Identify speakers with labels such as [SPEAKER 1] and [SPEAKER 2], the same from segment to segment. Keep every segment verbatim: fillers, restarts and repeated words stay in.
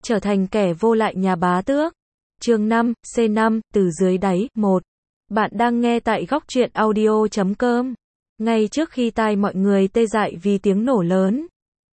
[SPEAKER 1] trở thành kẻ vô lại nhà bá tước. Chương năm, C năm, từ dưới đáy, một. Bạn đang nghe tại góc truyện audio chấm com. Ngay trước khi tai mọi người tê dại vì tiếng nổ lớn.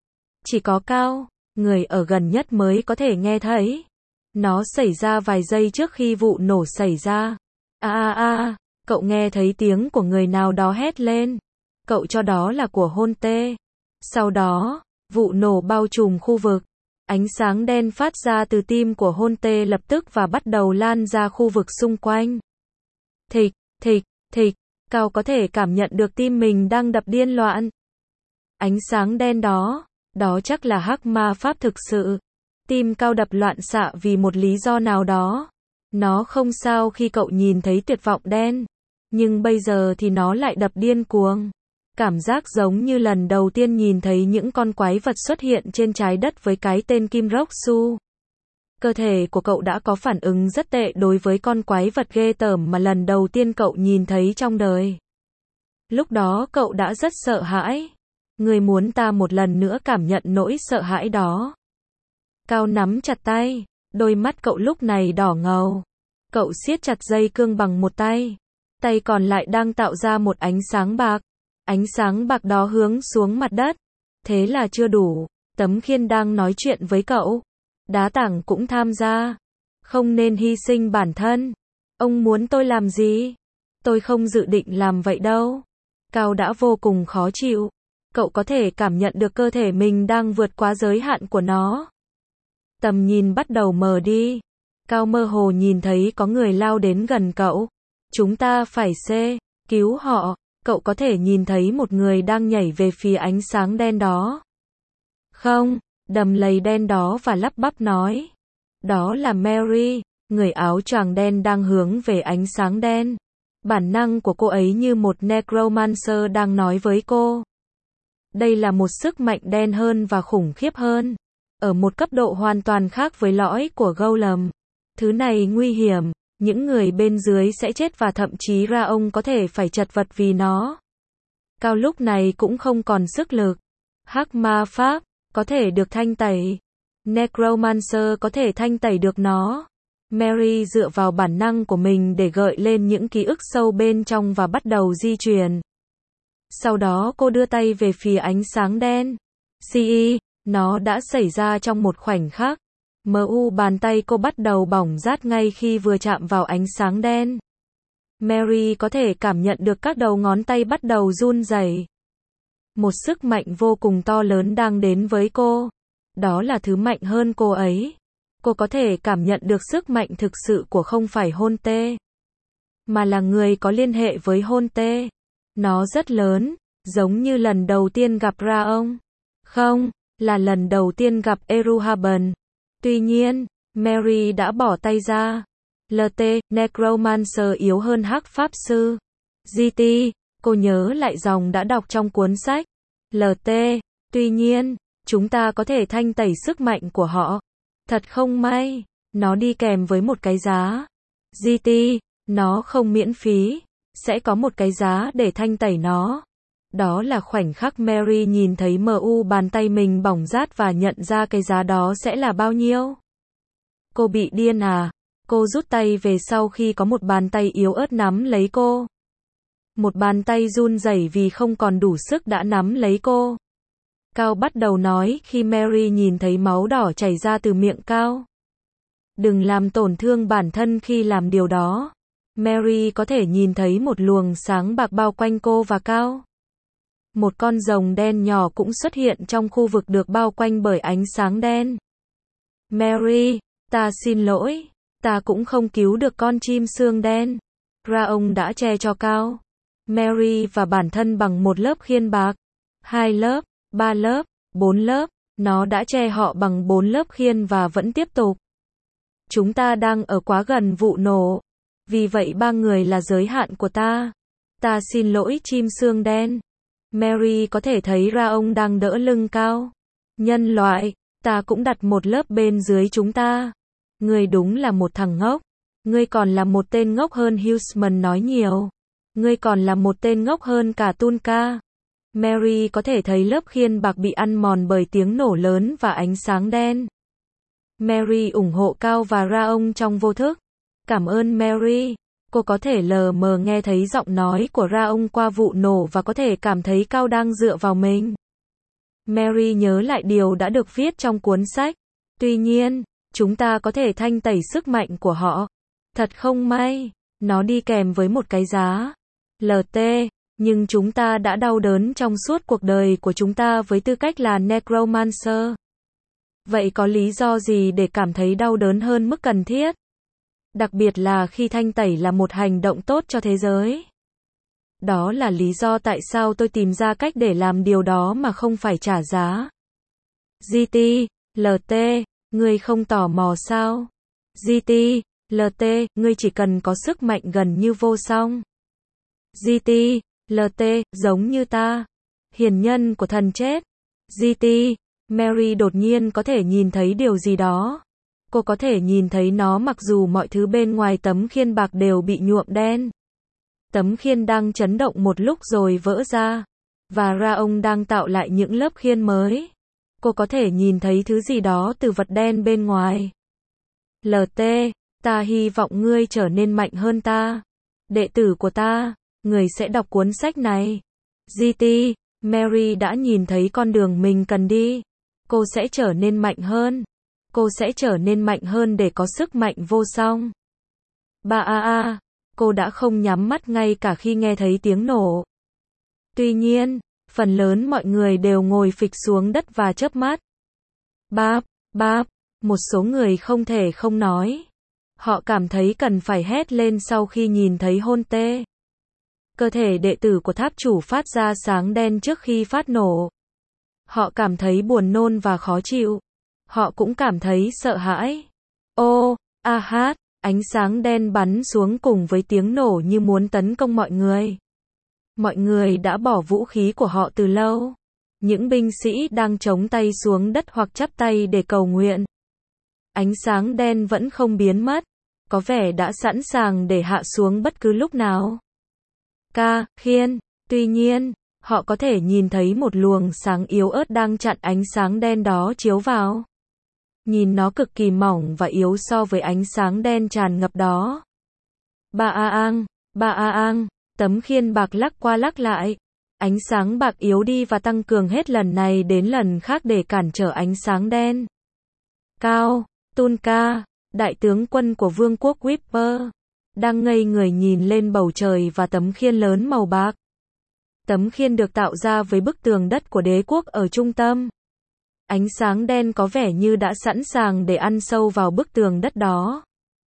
[SPEAKER 1] Chỉ có Cao, người ở gần nhất mới có thể nghe thấy. Nó xảy ra vài giây trước khi vụ nổ xảy ra. A a a, cậu nghe thấy tiếng của người nào đó hét lên. Cậu cho đó là của Hôn Tê. Sau đó, vụ nổ bao trùm khu vực. Ánh sáng đen phát ra từ tim của Hôn Tê lập tức và bắt đầu lan ra khu vực xung quanh. Thịch, thịch, thịch, Cao có thể cảm nhận được tim mình đang đập điên loạn. Ánh sáng đen đó, đó chắc là hắc ma pháp thực sự. Tim Cao đập loạn xạ vì một lý do nào đó. Nó không sao khi cậu nhìn thấy tuyệt vọng đen. Nhưng bây giờ thì nó lại đập điên cuồng. Cảm giác giống như lần đầu tiên nhìn thấy những con quái vật xuất hiện trên trái đất với cái tên Kim Rốc Su. Cơ thể của cậu đã có phản ứng rất tệ đối với con quái vật ghê tởm mà lần đầu tiên cậu nhìn thấy trong đời. Lúc đó cậu đã rất sợ hãi. Người muốn ta một lần nữa cảm nhận nỗi sợ hãi đó. Cao nắm chặt tay, đôi mắt cậu lúc này đỏ ngầu. Cậu siết chặt dây cương bằng một tay. Tay còn lại đang tạo ra một ánh sáng bạc. Ánh sáng bạc đó hướng xuống mặt đất. Thế là chưa đủ. Tấm khiên đang nói chuyện với cậu. Đá tảng cũng tham gia. Không nên hy sinh bản thân. Ông muốn tôi làm gì? Tôi không dự định làm vậy đâu. Cao đã vô cùng khó chịu. Cậu có thể cảm nhận được cơ thể mình đang vượt quá giới hạn của nó. Tầm nhìn bắt đầu mờ đi. Cao mơ hồ nhìn thấy có người lao đến gần cậu. Chúng ta phải C, cứu họ. Cậu có thể nhìn thấy một người đang nhảy về phía ánh sáng đen đó. Không, đầm lầy đen đó và lắp bắp nói. Đó là Mary, người áo choàng đen đang hướng về ánh sáng đen. Bản năng của cô ấy như một necromancer đang nói với cô. Đây là một sức mạnh đen hơn và khủng khiếp hơn. Ở một cấp độ hoàn toàn khác với lõi của Golem. Thứ này nguy hiểm. Những người bên dưới sẽ chết và thậm chí ra ông có thể phải chật vật vì nó. Cao lúc này cũng không còn sức lực. Hắc ma pháp có thể được thanh tẩy. Necromancer có thể thanh tẩy được nó. Mary dựa vào bản năng của mình để gợi lên những ký ức sâu bên trong và bắt đầu di chuyển. Sau đó cô đưa tay về phía ánh sáng đen. xê e, nó đã xảy ra trong một khoảnh khắc. Mu bàn tay cô bắt đầu bỏng rát ngay khi vừa chạm vào ánh sáng đen. Mary có thể cảm nhận được các đầu ngón tay bắt đầu run rẩy. Một sức mạnh vô cùng to lớn đang đến với cô. Đó là thứ mạnh hơn cô ấy. Cô có thể cảm nhận được sức mạnh thực sự của không phải Hôn Tê, mà là người có liên hệ với Hôn Tê. Nó rất lớn, giống như lần đầu tiên gặp Ra ông. Không, là lần đầu tiên gặp Eruhaben. Tuy nhiên, Mary đã bỏ tay ra. lờ tê, Necromancer yếu hơn hắc pháp sư. giê tê, cô nhớ lại dòng đã đọc trong cuốn sách. lờ tê, tuy nhiên, chúng ta có thể thanh tẩy sức mạnh của họ. Thật không may, nó đi kèm với một cái giá. giê tê, nó không miễn phí, sẽ có một cái giá để thanh tẩy nó. Đó là khoảnh khắc Mary nhìn thấy mu bàn tay mình bỏng rát và nhận ra cái giá đó sẽ là bao nhiêu. Cô bị điên à? Cô rút tay về sau khi có một bàn tay yếu ớt nắm lấy cô. Một bàn tay run rẩy vì không còn đủ sức đã nắm lấy cô. Cao bắt đầu nói khi Mary nhìn thấy máu đỏ chảy ra từ miệng Cao. Đừng làm tổn thương bản thân khi làm điều đó. Mary có thể nhìn thấy một luồng sáng bạc bao quanh cô và Cao. Một con rồng đen nhỏ cũng xuất hiện trong khu vực được bao quanh bởi ánh sáng đen. Mary, ta xin lỗi, ta cũng không cứu được con chim xương đen. Ra ông đã che cho Cao, Mary và bản thân bằng một lớp khiên bạc. Hai lớp, ba lớp, bốn lớp, nó đã che họ bằng bốn lớp khiên và vẫn tiếp tục. Chúng ta đang ở quá gần vụ nổ. Vì vậy ba người là giới hạn của ta. Ta xin lỗi chim xương đen. Mary có thể thấy ra ông đang đỡ lưng Cao. Nhân loại, ta cũng đặt một lớp bên dưới chúng ta. Ngươi đúng là một thằng ngốc. Ngươi còn là một tên ngốc hơn Huseman nói nhiều. Ngươi còn là một tên ngốc hơn cả Tunka. Mary có thể thấy lớp khiên bạc bị ăn mòn bởi tiếng nổ lớn và ánh sáng đen. Mary ủng hộ Cao và Ra-ông trong vô thức. Cảm ơn Mary. Cô có thể lờ mờ nghe thấy giọng nói của Ra-ông qua vụ nổ và có thể cảm thấy Cao đang dựa vào mình. Mary nhớ lại điều đã được viết trong cuốn sách. Tuy nhiên, chúng ta có thể thanh tẩy sức mạnh của họ. Thật không may, nó đi kèm với một cái giá. lờ tê, nhưng chúng ta đã đau đớn trong suốt cuộc đời của chúng ta với tư cách là Necromancer. Vậy có lý do gì để cảm thấy đau đớn hơn mức cần thiết? Đặc biệt là khi thanh tẩy là một hành động tốt cho thế giới. Đó là lý do tại sao tôi tìm ra cách để làm điều đó mà không phải trả giá. giê tê, lờ tê, ngươi không tò mò sao? giê tê, lờ tê, ngươi chỉ cần có sức mạnh gần như vô song. giê tê, lờ tê, giống như ta. Hiền nhân của thần chết. giê tê, Mary đột nhiên có thể nhìn thấy điều gì đó. Cô có thể nhìn thấy nó mặc dù mọi thứ bên ngoài tấm khiên bạc đều bị nhuộm đen. Tấm khiên đang chấn động một lúc rồi vỡ ra. Và Ra-ông đang tạo lại những lớp khiên mới. Cô có thể nhìn thấy thứ gì đó từ vật đen bên ngoài. lờ tê, ta hy vọng ngươi trở nên mạnh hơn ta. Đệ tử của ta, người sẽ đọc cuốn sách này. giê tê, Mary đã nhìn thấy con đường mình cần đi. Cô sẽ trở nên mạnh hơn. Cô sẽ trở nên mạnh hơn để có sức mạnh vô song. Ba a a, cô đã không nhắm mắt ngay cả khi nghe thấy tiếng nổ. Tuy nhiên, phần lớn mọi người đều ngồi phịch xuống đất và chớp mắt. Báp, báp, một số người không thể không nói. Họ cảm thấy cần phải hét lên sau khi nhìn thấy hôn tê. Cơ thể đệ tử của tháp chủ phát ra sáng đen trước khi phát nổ. Họ cảm thấy buồn nôn và khó chịu. Họ cũng cảm thấy sợ hãi. Ô, a hát, ánh sáng đen bắn xuống cùng với tiếng nổ như muốn tấn công mọi người. Mọi người đã bỏ vũ khí của họ từ lâu. Những binh sĩ đang chống tay xuống đất hoặc chắp tay để cầu nguyện. Ánh sáng đen vẫn không biến mất. Có vẻ đã sẵn sàng để hạ xuống bất cứ lúc nào. Ca, khiên. Tuy nhiên, họ có thể nhìn thấy một luồng sáng yếu ớt đang chặn ánh sáng đen đó chiếu vào. Nhìn nó cực kỳ mỏng và yếu so với ánh sáng đen tràn ngập đó. Ba a ang, ba a ang, tấm khiên bạc lắc qua lắc lại. Ánh sáng bạc yếu đi và tăng cường hết lần này đến lần khác để cản trở ánh sáng đen. Cao, Tunka, đại tướng quân của vương quốc Whisper, đang ngây người nhìn lên bầu trời và tấm khiên lớn màu bạc. Tấm khiên được tạo ra với bức tường đất của đế quốc ở trung tâm. Ánh sáng đen có vẻ như đã sẵn sàng để ăn sâu vào bức tường đất đó.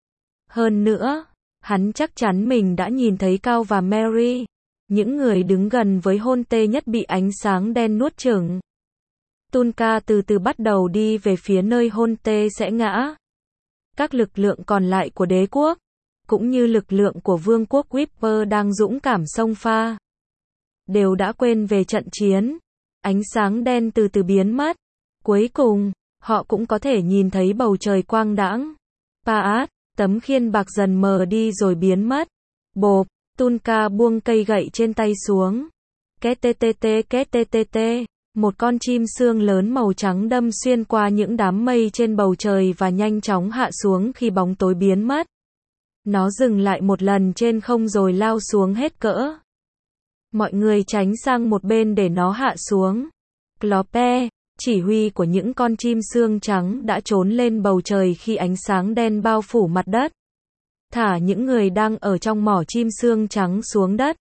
[SPEAKER 1] Hơn nữa, hắn chắc chắn mình đã nhìn thấy Cao và Mary, những người đứng gần với hôn tê nhất bị ánh sáng đen nuốt chửng. Tunka từ từ bắt đầu đi về phía nơi hôn tê sẽ ngã. Các lực lượng còn lại của đế quốc, cũng như lực lượng của vương quốc Whisper đang dũng cảm xông pha, đều đã quên về trận chiến. Ánh sáng đen từ từ biến mất. Cuối cùng, họ cũng có thể nhìn thấy bầu trời quang đãng. Paat, tấm khiên bạc dần mờ đi rồi biến mất. Bộp, Tunka buông cây gậy trên tay xuống. Két tê tê tê két tê tê tê, một con chim sương lớn màu trắng đâm xuyên qua những đám mây trên bầu trời và nhanh chóng hạ xuống khi bóng tối biến mất. Nó dừng lại một lần trên không rồi lao xuống hết cỡ. Mọi người tránh sang một bên để nó hạ xuống. Clope, chỉ huy của những con chim sương trắng đã trốn lên bầu trời khi ánh sáng đen bao phủ mặt đất. Thả những người đang ở trong mỏ chim sương trắng xuống đất.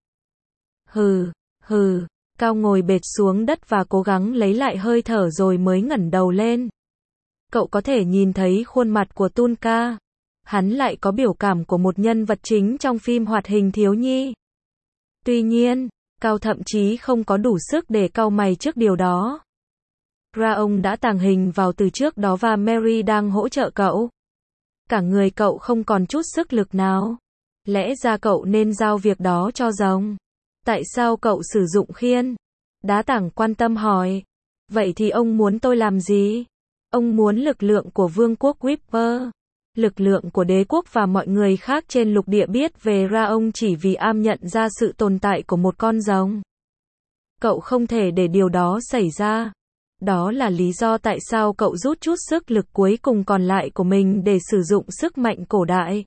[SPEAKER 1] Hừ, hừ, Cao ngồi bệt xuống đất và cố gắng lấy lại hơi thở rồi mới ngẩng đầu lên. Cậu có thể nhìn thấy khuôn mặt của Tunka. Hắn lại có biểu cảm của một nhân vật chính trong phim hoạt hình thiếu nhi. Tuy nhiên, Cao thậm chí không có đủ sức để cau mày trước điều đó. Ra-ông đã tàng hình vào từ trước đó và Mary đang hỗ trợ cậu. Cả người cậu không còn chút sức lực nào. Lẽ ra cậu nên giao việc đó cho rồng. Tại sao cậu sử dụng khiên? Đá tảng quan tâm hỏi. Vậy thì ông muốn tôi làm gì? Ông muốn lực lượng của vương quốc Whisper, lực lượng của đế quốc và mọi người khác trên lục địa biết về Ra-ông chỉ vì am nhận ra sự tồn tại của một con rồng. Cậu không thể để điều đó xảy ra. Đó là lý do tại sao cậu rút chút sức lực cuối cùng còn lại của mình để sử dụng sức mạnh cổ đại.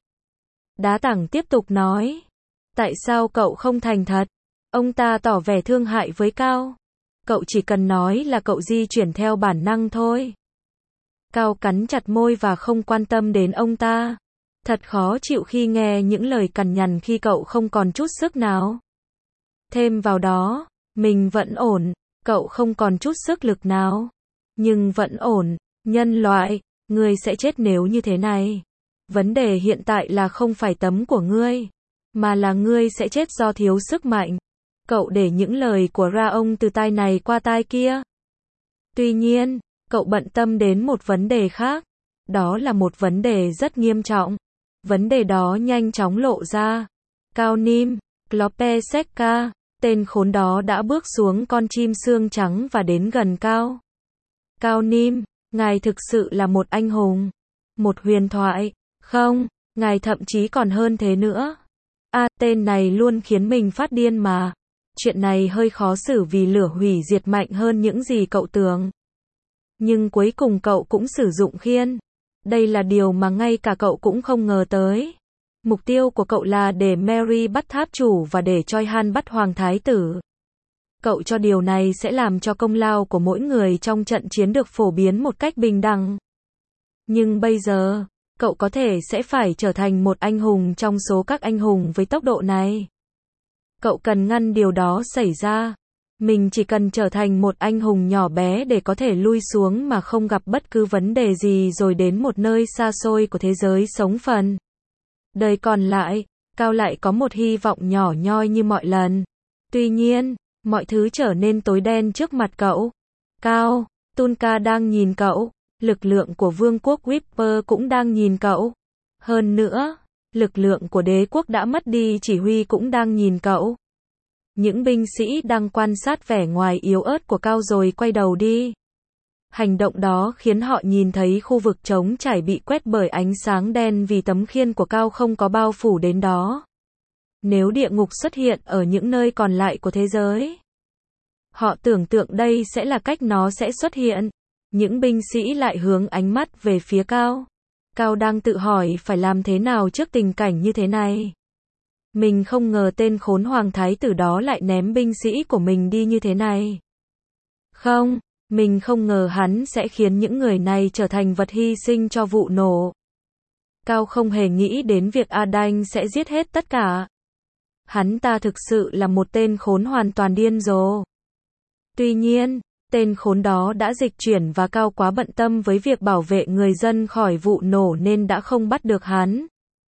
[SPEAKER 1] Đá tảng tiếp tục nói. Tại sao cậu không thành thật? Ông ta tỏ vẻ thương hại với Cao. Cậu chỉ cần nói là cậu di chuyển theo bản năng thôi. Cao cắn chặt môi và không quan tâm đến ông ta. Thật khó chịu khi nghe những lời cằn nhằn khi cậu không còn chút sức nào. Thêm vào đó, mình vẫn ổn, cậu không còn chút sức lực nào. Nhưng vẫn ổn, nhân loại, ngươi sẽ chết nếu như thế này. Vấn đề hiện tại là không phải tấm của ngươi, mà là ngươi sẽ chết do thiếu sức mạnh. Cậu để những lời của Ra ông từ tai này qua tai kia. Tuy nhiên, cậu bận tâm đến một vấn đề khác. Đó là một vấn đề rất nghiêm trọng. Vấn đề đó nhanh chóng lộ ra. Cao Nim, Klopeseka, tên khốn đó đã bước xuống con chim xương trắng và đến gần Cao. Cao Nim, ngài thực sự là một anh hùng. Một huyền thoại. Không, ngài thậm chí còn hơn thế nữa. À, tên này luôn khiến mình phát điên mà. Chuyện này hơi khó xử vì lửa hủy diệt mạnh hơn những gì cậu tưởng. Nhưng cuối cùng cậu cũng sử dụng khiên. Đây là điều mà ngay cả cậu cũng không ngờ tới. Mục tiêu của cậu là để Mary bắt tháp chủ và để Choi Han bắt hoàng thái tử. Cậu cho điều này sẽ làm cho công lao của mỗi người trong trận chiến được phổ biến một cách bình đẳng. Nhưng bây giờ, cậu có thể sẽ phải trở thành một anh hùng trong số các anh hùng với tốc độ này. Cậu cần ngăn điều đó xảy ra. Mình chỉ cần trở thành một anh hùng nhỏ bé để có thể lui xuống mà không gặp bất cứ vấn đề gì rồi đến một nơi xa xôi của thế giới sống phần đời còn lại. Cao lại có một hy vọng nhỏ nhoi như mọi lần. Tuy nhiên, mọi thứ trở nên tối đen trước mặt cậu. Cao, Tunka đang nhìn cậu. Lực lượng của vương quốc Whisper cũng đang nhìn cậu. Hơn nữa, lực lượng của đế quốc đã mất đi chỉ huy cũng đang nhìn cậu. Những binh sĩ đang quan sát vẻ ngoài yếu ớt của Cao rồi quay đầu đi. Hành động đó khiến họ nhìn thấy khu vực trống trải bị quét bởi ánh sáng đen vì tấm khiên của Cao không có bao phủ đến đó. Nếu địa ngục xuất hiện ở những nơi còn lại của thế giới, họ tưởng tượng đây sẽ là cách nó sẽ xuất hiện. Những binh sĩ lại hướng ánh mắt về phía Cao. Cao đang tự hỏi phải làm thế nào trước tình cảnh như thế này. Mình không ngờ tên khốn hoàng thái tử đó lại ném binh sĩ của mình đi như thế này. Không, mình không ngờ hắn sẽ khiến những người này trở thành vật hy sinh cho vụ nổ. Cao không hề nghĩ đến việc Adanh sẽ giết hết tất cả. Hắn ta thực sự là một tên khốn hoàn toàn điên rồ. Tuy nhiên, tên khốn đó đã dịch chuyển và Cao quá bận tâm với việc bảo vệ người dân khỏi vụ nổ nên đã không bắt được hắn.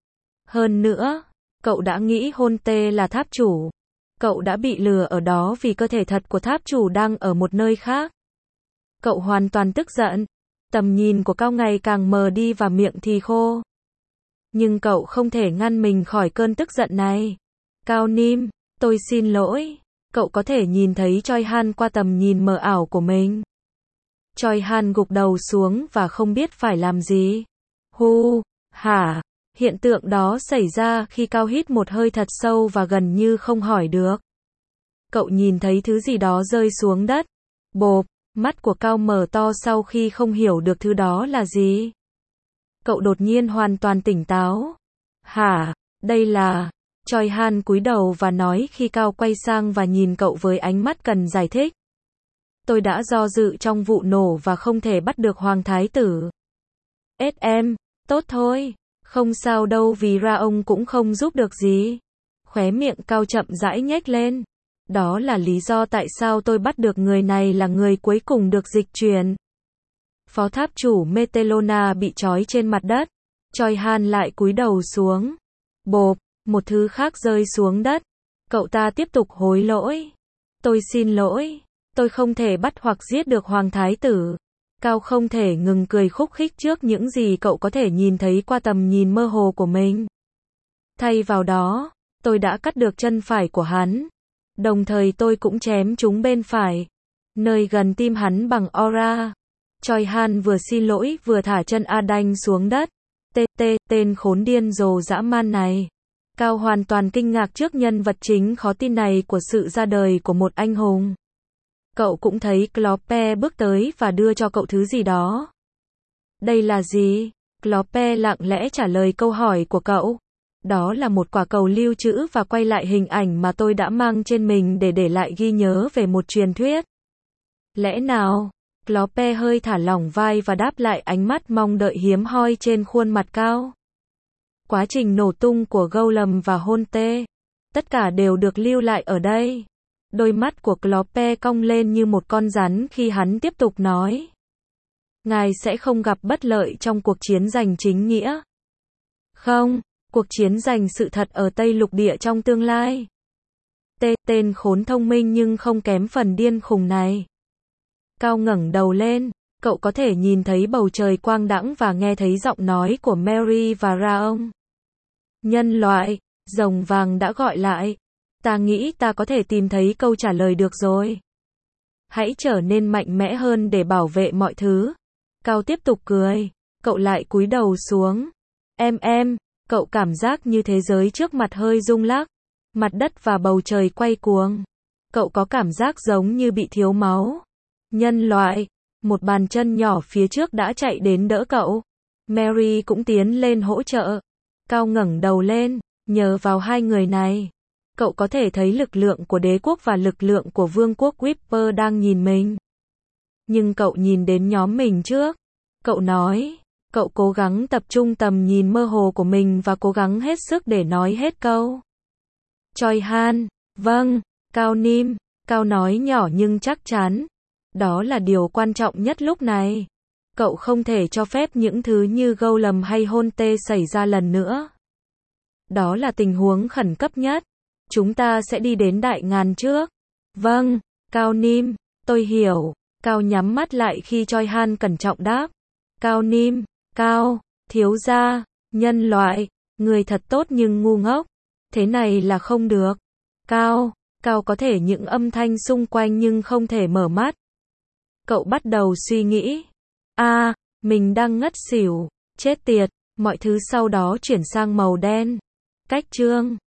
[SPEAKER 1] Hơn nữa, cậu đã nghĩ Hôn Tê là tháp chủ. Cậu đã bị lừa ở đó vì cơ thể thật của tháp chủ đang ở một nơi khác. Cậu hoàn toàn tức giận. Tầm nhìn của Cao ngày càng mờ đi và miệng thì khô. Nhưng cậu không thể ngăn mình khỏi cơn tức giận này. Cao Nim, tôi xin lỗi. Cậu có thể nhìn thấy Choi Han qua tầm nhìn mờ ảo của mình. Choi Han gục đầu xuống và không biết phải làm gì. Hu, hả? Hiện tượng đó xảy ra khi Cao hít một hơi thật sâu và gần như không hỏi được. Cậu nhìn thấy thứ gì đó rơi xuống đất. Bộp, mắt của Cao mở to sau khi không hiểu được thứ đó là gì. Cậu đột nhiên hoàn toàn tỉnh táo. Hả, đây là... Choi Han cúi đầu và nói khi Cao quay sang và nhìn cậu với ánh mắt cần giải thích. Tôi đã do dự trong vụ nổ và không thể bắt được hoàng thái tử. ét em, tốt thôi. Không sao đâu vì ra ông cũng không giúp được gì. Khóe miệng Cao chậm rãi nhếch lên. Đó là lý do tại sao tôi bắt được người này là người cuối cùng được dịch chuyển. Phó tháp chủ Metelona bị trói trên mặt đất. Choi Han lại cúi đầu xuống. Bộp, một thứ khác rơi xuống đất. Cậu ta tiếp tục hối lỗi. Tôi xin lỗi. Tôi không thể bắt hoặc giết được hoàng thái tử. Cao không thể ngừng cười khúc khích trước những gì cậu có thể nhìn thấy qua tầm nhìn mơ hồ của mình. Thay vào đó, tôi đã cắt được chân phải của hắn. Đồng thời tôi cũng chém trúng bên phải, nơi gần tim hắn bằng aura. Choi Han vừa xin lỗi vừa thả chân Adanh xuống đất. Tê tê, tên khốn điên rồ dã man này. Cao hoàn toàn kinh ngạc trước nhân vật chính khó tin này của sự ra đời của một anh hùng. Cậu cũng thấy Clope bước tới và đưa cho cậu thứ gì đó. Đây là gì? Clope lặng lẽ trả lời câu hỏi của cậu. Đó là một quả cầu lưu trữ và quay lại hình ảnh mà tôi đã mang trên mình để để lại ghi nhớ về một truyền thuyết. Lẽ nào? Clope hơi thả lỏng vai và đáp lại ánh mắt mong đợi hiếm hoi trên khuôn mặt cao. Quá trình nổ tung của Golem và Honte, tất cả đều được lưu lại ở đây. Đôi mắt của Clope cong lên như một con rắn khi hắn tiếp tục nói. Ngài sẽ không gặp bất lợi trong cuộc chiến giành chính nghĩa. Không, cuộc chiến giành sự thật ở Tây Lục Địa trong tương lai. Tê, tên khốn thông minh nhưng không kém phần điên khùng này. Cao ngẩng đầu lên, cậu có thể nhìn thấy bầu trời quang đãng và nghe thấy giọng nói của Mary và Raong. Nhân loại, rồng vàng đã gọi lại. Ta nghĩ ta có thể tìm thấy câu trả lời được rồi. Hãy trở nên mạnh mẽ hơn để bảo vệ mọi thứ. Cao tiếp tục cười. Cậu lại cúi đầu xuống. Em em, cậu cảm giác như thế giới trước mặt hơi rung lắc. Mặt đất và bầu trời quay cuồng. Cậu có cảm giác giống như bị thiếu máu. Nhân loại, một bàn chân nhỏ phía trước đã chạy đến đỡ cậu. Mary cũng tiến lên hỗ trợ. Cao ngẩng đầu lên, nhờ vào hai người này. Cậu có thể thấy lực lượng của đế quốc và lực lượng của vương quốc Whisper đang nhìn mình. Nhưng cậu nhìn đến nhóm mình trước. Cậu nói, cậu cố gắng tập trung tầm nhìn mơ hồ của mình và cố gắng hết sức để nói hết câu. Choi Han, vâng, Cao Nim, Cao nói nhỏ nhưng chắc chắn. Đó là điều quan trọng nhất lúc này. Cậu không thể cho phép những thứ như Golem hay Honte xảy ra lần nữa. Đó là tình huống khẩn cấp nhất. Chúng ta sẽ đi đến Đại Ngàn trước. Vâng, Cao Nim, tôi hiểu. Cao nhắm mắt lại khi Choi Han cẩn trọng đáp. Cao Nim, Cao, thiếu gia, nhân loại, người thật tốt nhưng ngu ngốc. Thế này là không được. Cao, Cao có thể những âm thanh xung quanh nhưng không thể mở mắt. Cậu bắt đầu suy nghĩ. A, à, mình đang ngất xỉu, chết tiệt, mọi thứ sau đó chuyển sang màu đen. Cách chương